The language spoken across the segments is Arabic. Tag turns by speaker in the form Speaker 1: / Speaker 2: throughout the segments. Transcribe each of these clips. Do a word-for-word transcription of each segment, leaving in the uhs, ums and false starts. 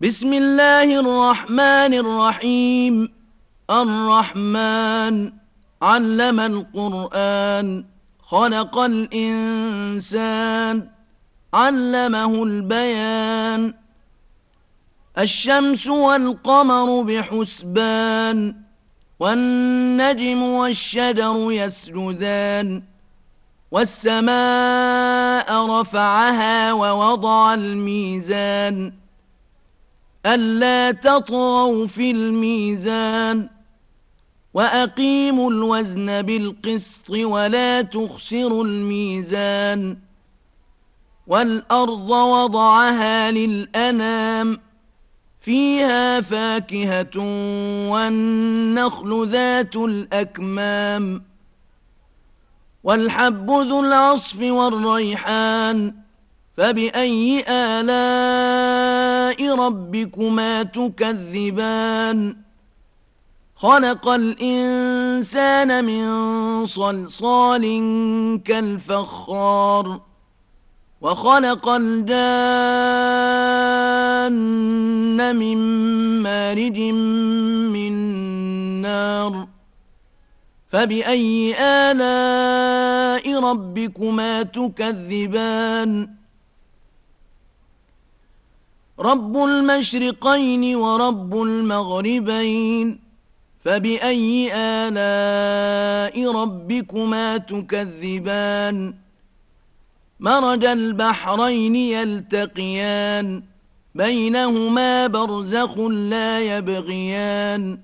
Speaker 1: بسم الله الرحمن الرحيم. الرحمن علم القرآن، خلق الإنسان، علمه البيان. الشمس والقمر بحسبان، والنجم والشجر يسجدان. والسماء رفعها ووضع الميزان، ألا تطغوا في الميزان، وأقيموا الوزن بالقسط ولا تخسروا الميزان. والأرض وضعها للأنام، فيها فاكهة والنخل ذات الأكمام، والحب ذو العصف والريحان. فبأي آلاء ربكما تكذبان؟ خلق الإنسان من صلصال كالفخار، وخلق الجان من مارج من نار. فبأي آلاء ربكما تكذبان؟ رب المشرقين ورب المغربين، فبأي آلاء ربكما تكذبان؟ مرج البحرين يلتقيان، بينهما برزخ لا يبغيان.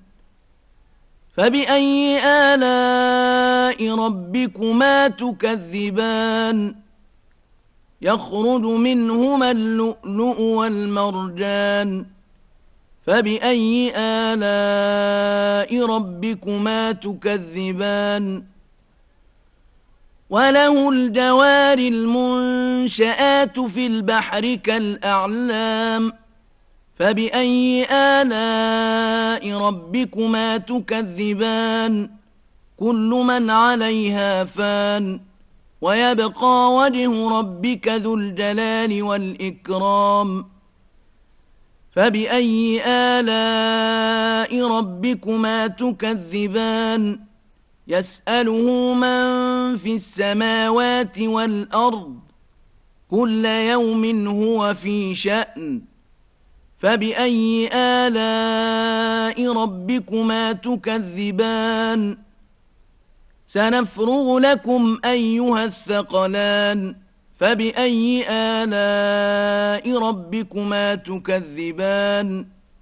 Speaker 1: فبأي آلاء ربكما تكذبان؟ يخرج منهما اللؤلؤ والمرجان. فبأي آلاء ربكما تكذبان؟ وله الجوار المنشآت في البحر كالأعلام. فبأي آلاء ربكما تكذبان؟ كل من عليها فان، ويبقى وجه ربك ذو الجلال والإكرام. فبأي آلاء ربكما تكذبان؟ يسأله من في السماوات والأرض، كل يوم هو في شأن. فبأي آلاء ربكما تكذبان؟ سنفرغ لكم أيها الثقلان. فبأي آلاء ربكما تكذبان؟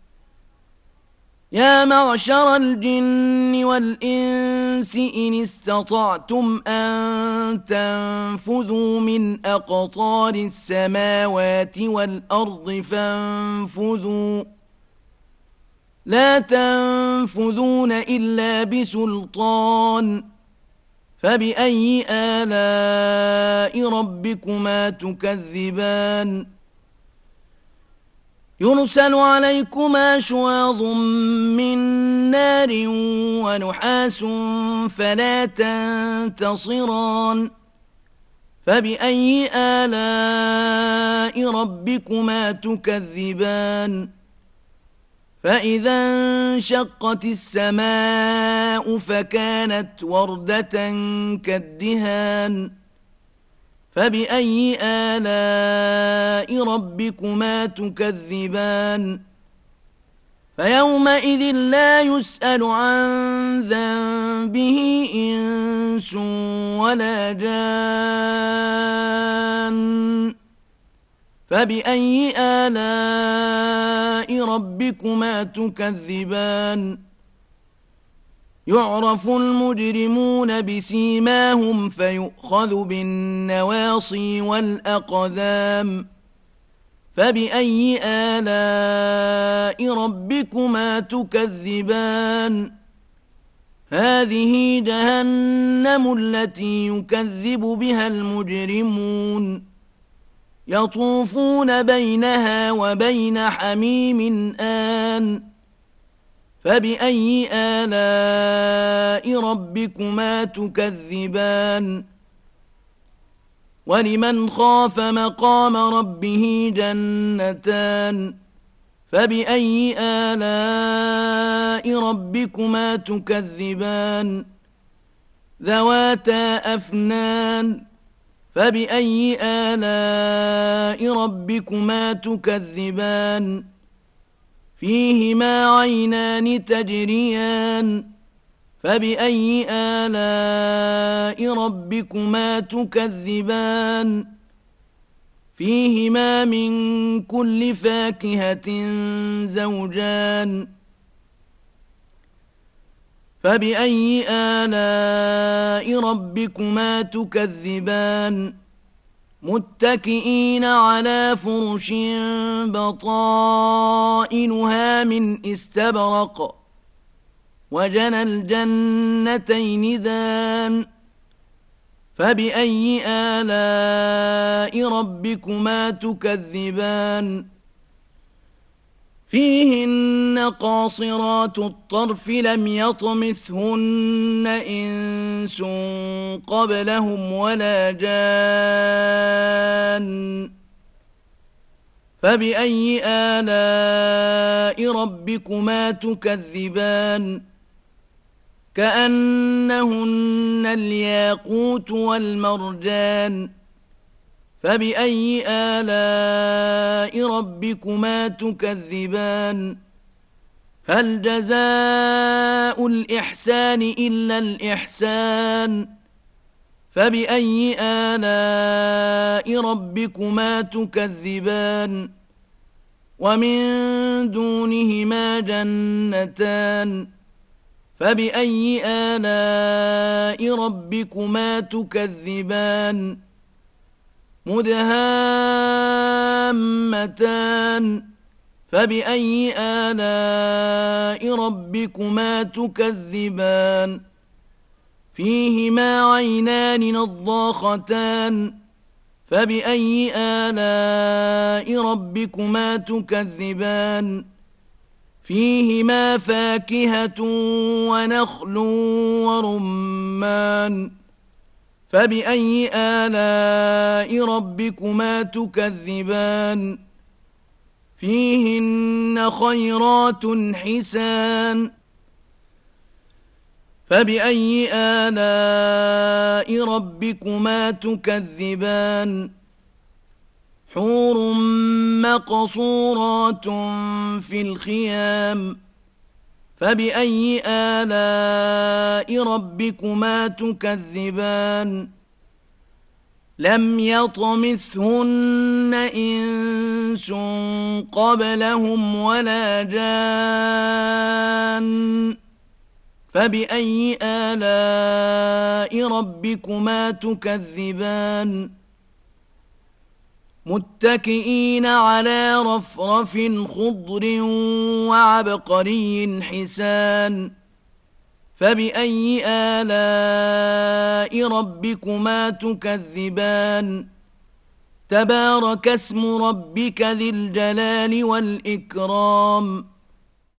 Speaker 1: يا معشر الجن والإنس إن استطعتم أن تنفذوا من أقطار السماوات والأرض فانفذوا، لا تنفذون إلا بسلطان. فبأي آلاء ربكما تكذبان؟ يرسل عليكما شواظ من نار ونحاس فلا تنتصران. فبأي آلاء ربكما تكذبان؟ فإذا انشقت السماء فكانت وردة كالدهان. فبأي آلاء ربكما تكذبان؟ فيومئذ لا يسأل عن ذنبه إنس ولا جان. فبأي آلاء ربكما تكذبان؟ يعرف المجرمون بسيماهم فيؤخذ بالنواصي والأقدام. فبأي آلاء ربكما تكذبان؟ هذه جهنم التي يكذب بها المجرمون، يطوفون بينها وبين حميم آن. فبأي آلاء ربكما تكذبان؟ ولمن خاف مقام ربه جنتان فبأي آلاء ربكما تكذبان ذواتا أفنان فبأي آلاء ربكما تكذبان فيهما عينان تجريان فبأي آلاء ربكما تكذبان فيهما من كل فاكهة زوجان فبأي آلاء ربكما تكذبان متكئين على فرش بطائنها من استبرق وجنى الجنتين دان فبأي آلاء ربكما تكذبان فيهن قاصرات الطرف لم يطمثهن إنس قبلهم ولا جان فبأي آلاء ربكما تكذبان كأنهن الياقوت والمرجان فبأي آلاء ربكما تكذبان هل جزاء الإحسان إلا الإحسان فبأي آلاء ربكما تكذبان ومن دونهما جنتان فبأي آلاء ربكما تكذبان مدهامتان فبأي آلاء ربكما تكذبان فيهما عينان نضاختان فبأي آلاء ربكما تكذبان فيهما فاكهة ونخل ورمان فبأي آلاء ربكما تكذبان فيهن خيرات حسان فبأي آلاء ربكما تكذبان حور مقصورات في الخيام فبأي آلاء ربكما تكذبان لم يطمثهن إنس قبلهم ولا جان فبأي آلاء ربكما تكذبان متكئين على رفرف خضر وعبقري حسان فبأي آلاء ربكما تكذبان تبارك اسم ربك ذي الجلال والإكرام